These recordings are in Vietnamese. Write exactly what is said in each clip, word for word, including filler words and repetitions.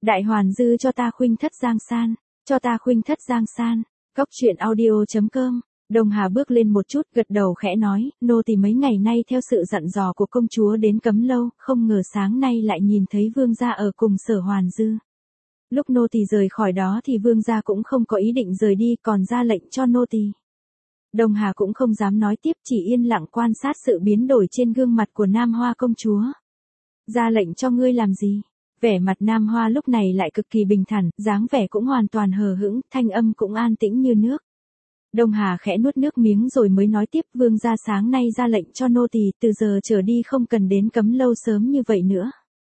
Đại Hoàn Dư cho ta khuynh thất Giang San, cho ta khuynh thất Giang San. Cốc truyện audio chấm com. Đông Hà bước lên một chút, gật đầu khẽ nói, nô tỳ mấy ngày nay theo sự dặn dò của công chúa đến Cấm Lâu, không ngờ sáng nay lại nhìn thấy vương gia ở cùng Sở Hoàn Dư. Lúc nô tỳ rời khỏi đó thì vương gia cũng không có ý định rời đi, còn ra lệnh cho nô tỳ. Đông Hà cũng không dám nói tiếp, chỉ yên lặng quan sát sự biến đổi trên gương mặt của Nam Hoa công chúa. Ra lệnh cho ngươi làm gì? Vẻ mặt Nam Hoa lúc này lại cực kỳ bình thản, dáng vẻ cũng hoàn toàn hờ hững, thanh âm cũng an tĩnh như nước. Đông Hà khẽ nuốt nước miếng rồi mới nói tiếp, vương gia sáng nay ra lệnh cho nô tỳ, từ giờ trở đi không cần đến Cấm Lâu sớm như vậy nữa.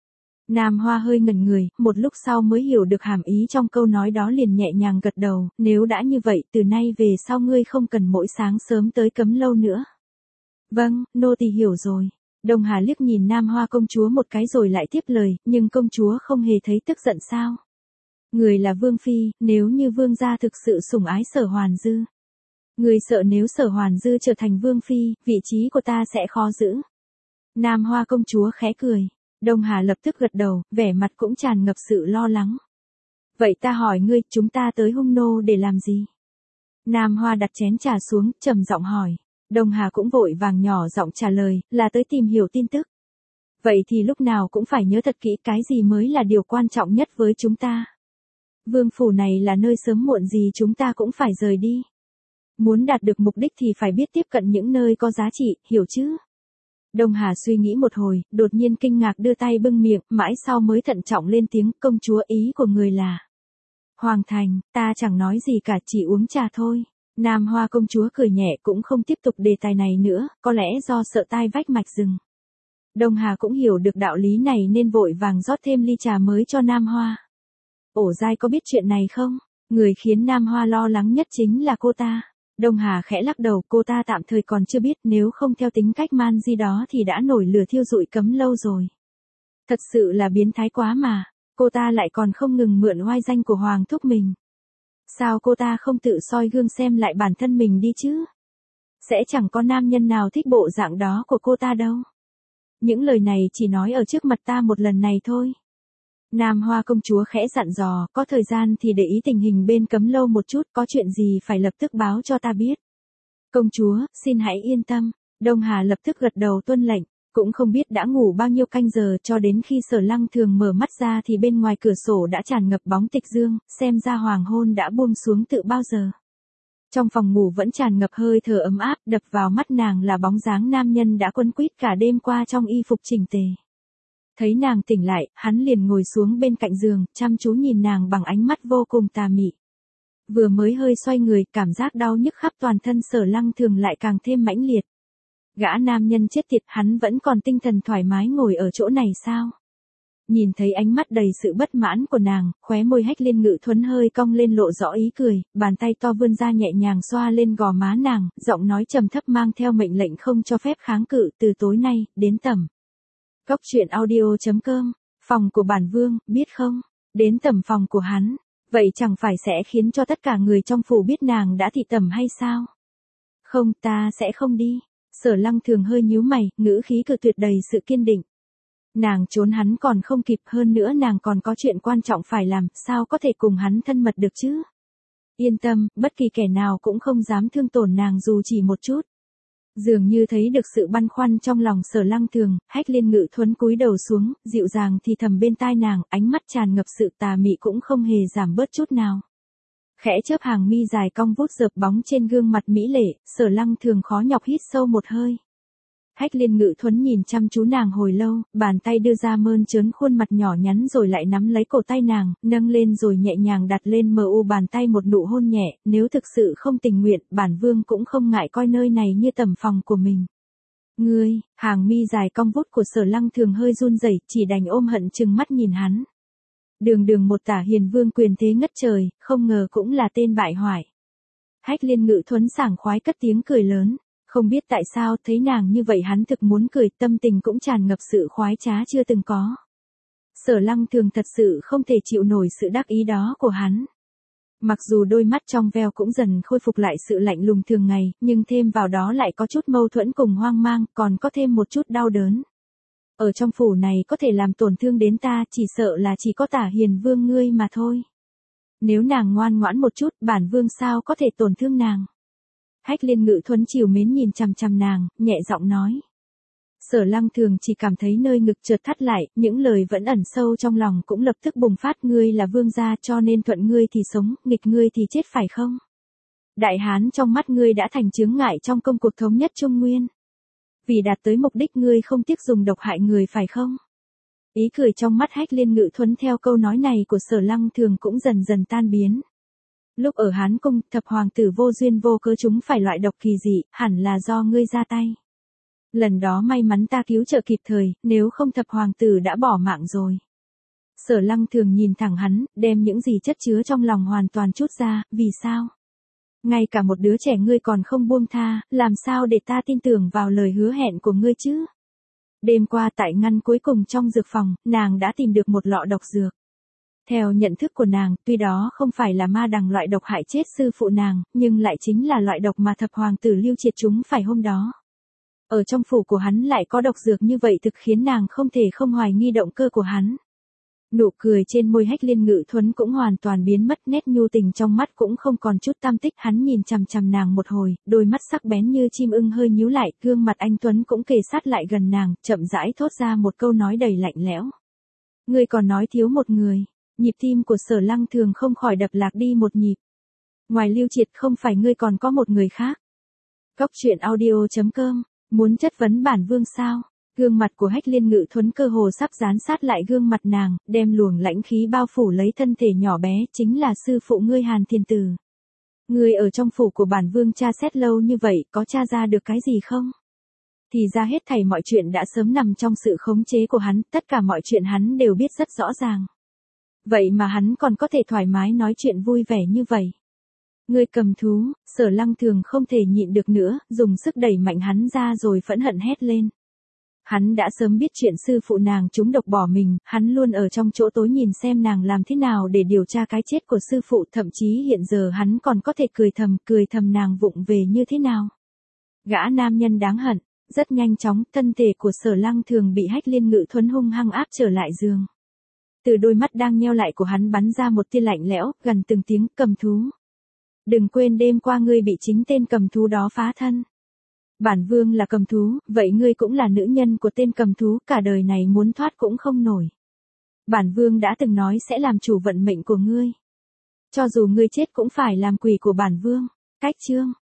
Nam Hoa hơi ngẩn người, một lúc sau mới hiểu được hàm ý trong câu nói đó, liền nhẹ nhàng gật đầu, nếu đã như vậy, từ nay về sau ngươi không cần mỗi sáng sớm tới Cấm Lâu nữa. Vâng, nô tỳ hiểu rồi. Đông Hà liếc nhìn Nam Hoa công chúa một cái rồi lại tiếp lời, nhưng công chúa không hề thấy tức giận sao? Người là vương phi, nếu như vương gia thực sự sủng ái Sở Hoàn Dư. Người sợ nếu Sở Hoàn Dư trở thành vương phi, vị trí của ta sẽ khó giữ. Nam Hoa công chúa khẽ cười. Đông Hà lập tức gật đầu, vẻ mặt cũng tràn ngập sự lo lắng. Vậy ta hỏi ngươi, chúng ta tới Hung Nô để làm gì? Nam Hoa đặt chén trà xuống, trầm giọng hỏi. Đông Hà cũng vội vàng nhỏ giọng trả lời, là tới tìm hiểu tin tức. Vậy thì lúc nào cũng phải nhớ thật kỹ cái gì mới là điều quan trọng nhất với chúng ta. Vương phủ này là nơi sớm muộn gì chúng ta cũng phải rời đi. Muốn đạt được mục đích thì phải biết tiếp cận những nơi có giá trị, hiểu chứ? Đông Hà suy nghĩ một hồi, đột nhiên kinh ngạc đưa tay bưng miệng, mãi sau mới thận trọng lên tiếng, công chúa ý của người là. Hoàng thành, ta chẳng nói gì cả, chỉ uống trà thôi. Nam Hoa công chúa cười nhẹ, cũng không tiếp tục đề tài này nữa, có lẽ do sợ tai vách mạch rừng. Đông Hà cũng hiểu được đạo lý này nên vội vàng rót thêm ly trà mới cho Nam Hoa. Ổ Giai có biết chuyện này không? Người khiến Nam Hoa lo lắng nhất chính là cô ta. Đông Hà khẽ lắc đầu, cô ta tạm thời còn chưa biết, nếu không theo tính cách man di đó thì đã nổi lửa thiêu rụi Cấm Lâu rồi. Thật sự là biến thái quá mà, cô ta lại còn không ngừng mượn oai danh của Hoàng thúc mình. Sao cô ta không tự soi gương xem lại bản thân mình đi chứ? Sẽ chẳng có nam nhân nào thích bộ dạng đó của cô ta đâu. Những lời này chỉ nói ở trước mặt ta một lần này thôi. Nam Hoa công chúa khẽ dặn dò, có thời gian thì để ý tình hình bên Cấm Lâu một chút, có chuyện gì phải lập tức báo cho ta biết. Công chúa, xin hãy yên tâm. Đông Hà lập tức gật đầu tuân lệnh, cũng không biết đã ngủ bao nhiêu canh giờ, cho đến khi Sở Lăng Thường mở mắt ra thì bên ngoài cửa sổ đã tràn ngập bóng tịch dương, xem ra hoàng hôn đã buông xuống từ bao giờ. Trong phòng ngủ vẫn tràn ngập hơi thở ấm áp, đập vào mắt nàng là bóng dáng nam nhân đã quấn quýt cả đêm qua trong y phục chỉnh tề. Thấy nàng tỉnh lại, hắn liền ngồi xuống bên cạnh giường, chăm chú nhìn nàng bằng ánh mắt vô cùng tà mị. Vừa mới hơi xoay người, cảm giác đau nhức khắp toàn thân Sở Lăng Thường lại càng thêm mãnh liệt. Gã nam nhân chết tiệt, hắn vẫn còn tinh thần thoải mái ngồi ở chỗ này sao? Nhìn thấy ánh mắt đầy sự bất mãn của nàng, khóe môi Hách Liên Ngự Thuấn hơi cong lên lộ rõ ý cười, bàn tay to vươn ra nhẹ nhàng xoa lên gò má nàng, giọng nói trầm thấp mang theo mệnh lệnh không cho phép kháng cự, từ tối nay, đến tầm. Cốc truyện audio chấm com, phòng của bản vương, biết không? Đến tầm phòng của hắn, vậy chẳng phải sẽ khiến cho tất cả người trong phủ biết nàng đã thị tầm hay sao? Không, ta sẽ không đi. Sở Lăng Thường hơi nhíu mày, ngữ khí cự tuyệt đầy sự kiên định. Nàng trốn hắn còn không kịp, hơn nữa nàng còn có chuyện quan trọng phải làm, sao có thể cùng hắn thân mật được chứ? Yên tâm, bất kỳ kẻ nào cũng không dám thương tổn nàng dù chỉ một chút. Dường như thấy được sự băn khoăn trong lòng Sở Lăng Thường, Hách Liên Ngự Thuấn cúi đầu xuống, dịu dàng thì thầm bên tai nàng, ánh mắt tràn ngập sự tà mị cũng không hề giảm bớt chút nào. Khẽ chớp hàng mi dài cong vuốt dợp bóng trên gương mặt mỹ lệ, Sở Lăng Thường khó nhọc hít sâu một hơi. Hách Liên Ngự Thuấn nhìn chăm chú nàng hồi lâu, bàn tay đưa ra mơn trớn khuôn mặt nhỏ nhắn rồi lại nắm lấy cổ tay nàng, nâng lên rồi nhẹ nhàng đặt lên mờ u bàn tay một nụ hôn nhẹ, nếu thực sự không tình nguyện, bản vương cũng không ngại coi nơi này như tầm phòng của mình. Ngươi, hàng mi dài cong vút của Sở Lăng Thường hơi run rẩy, chỉ đành ôm hận chừng mắt nhìn hắn. Đường đường một tả hiền vương quyền thế ngất trời, không ngờ cũng là tên bại hoại. Hách Liên Ngự Thuấn sảng khoái cất tiếng cười lớn. Không biết tại sao thấy nàng như vậy hắn thực muốn cười, tâm tình cũng tràn ngập sự khoái trá chưa từng có. Sở Lăng Thường thật sự không thể chịu nổi sự đắc ý đó của hắn. Mặc dù đôi mắt trong veo cũng dần khôi phục lại sự lạnh lùng thường ngày, nhưng thêm vào đó lại có chút mâu thuẫn cùng hoang mang, còn có thêm một chút đau đớn. Ở trong phủ này có thể làm tổn thương đến ta chỉ sợ là chỉ có Tả Hiền Vương ngươi mà thôi. Nếu nàng ngoan ngoãn một chút, bản vương sao có thể tổn thương nàng. Hách Liên Ngự Thuấn chiều mến nhìn chằm chằm nàng, nhẹ giọng nói. Sở Lăng Thường chỉ cảm thấy nơi ngực chợt thắt lại, những lời vẫn ẩn sâu trong lòng cũng lập tức bùng phát. Ngươi là vương gia cho nên thuận ngươi thì sống, nghịch ngươi thì chết phải không? Đại hán trong mắt ngươi đã thành chướng ngại trong công cuộc thống nhất Trung Nguyên. Vì đạt tới mục đích ngươi không tiếc dùng độc hại người phải không? Ý cười trong mắt Hách Liên Ngự Thuấn theo câu nói này của Sở Lăng Thường cũng dần dần tan biến. Lúc ở Hán Cung, thập hoàng tử vô duyên vô cớ chúng phải loại độc kỳ dị, hẳn là do ngươi ra tay. Lần đó may mắn ta cứu trợ kịp thời, nếu không thập hoàng tử đã bỏ mạng rồi. Sở Lăng Thường nhìn thẳng hắn, đem những gì chất chứa trong lòng hoàn toàn trút ra, vì sao? Ngay cả một đứa trẻ ngươi còn không buông tha, làm sao để ta tin tưởng vào lời hứa hẹn của ngươi chứ? Đêm qua tại ngăn cuối cùng trong dược phòng, nàng đã tìm được một lọ độc dược. Theo nhận thức của nàng, tuy đó không phải là ma đằng loại độc hại chết sư phụ nàng, nhưng lại chính là loại độc mà thập hoàng tử Lưu Triệt chúng phải hôm đó. Ở trong phủ của hắn lại có độc dược như vậy thực khiến nàng không thể không hoài nghi động cơ của hắn. Nụ cười trên môi Hách Liên Ngự Thuấn cũng hoàn toàn biến mất, nét nhu tình trong mắt cũng không còn chút tam tích. Hắn nhìn chằm chằm nàng một hồi, đôi mắt sắc bén như chim ưng hơi nhíu lại, gương mặt anh Tuấn cũng kề sát lại gần nàng, chậm rãi thốt ra một câu nói đầy lạnh lẽo. Ngươi còn nói thiếu một người. Nhịp tim của Sở Lăng Thường không khỏi đập lạc đi một nhịp. Ngoài Lưu Triệt không phải ngươi còn có một người khác. Cốc truyện audio chấm com, muốn chất vấn bản vương sao? Gương mặt của Hách Liên Ngự Thuấn cơ hồ sắp dán sát lại gương mặt nàng, đem luồng lãnh khí bao phủ lấy thân thể nhỏ bé, chính là sư phụ ngươi Hàn Thiên Tử. Ngươi ở trong phủ của bản vương tra xét lâu như vậy, có tra ra được cái gì không? Thì ra hết thảy mọi chuyện đã sớm nằm trong sự khống chế của hắn, tất cả mọi chuyện hắn đều biết rất rõ ràng. Vậy mà hắn còn có thể thoải mái nói chuyện vui vẻ như vậy. Ngươi cầm thú, Sở Lăng Thường không thể nhịn được nữa, dùng sức đẩy mạnh hắn ra rồi phẫn hận hét lên. Hắn đã sớm biết chuyện sư phụ nàng trúng độc bỏ mình, hắn luôn ở trong chỗ tối nhìn xem nàng làm thế nào để điều tra cái chết của sư phụ, thậm chí hiện giờ hắn còn có thể cười thầm, cười thầm nàng vụng về như thế nào. Gã nam nhân đáng hận, rất nhanh chóng, thân thể của Sở Lăng Thường bị Hách Liên Ngự Thuấn hung hăng áp trở lại giường. Từ đôi mắt đang nheo lại của hắn bắn ra một tia lạnh lẽo, gần từng tiếng, cầm thú. Đừng quên đêm qua ngươi bị chính tên cầm thú đó phá thân. Bản vương là cầm thú, vậy ngươi cũng là nữ nhân của tên cầm thú, cả đời này muốn thoát cũng không nổi. Bản vương đã từng nói sẽ làm chủ vận mệnh của ngươi. Cho dù ngươi chết cũng phải làm quỷ của bản vương. Cách chương.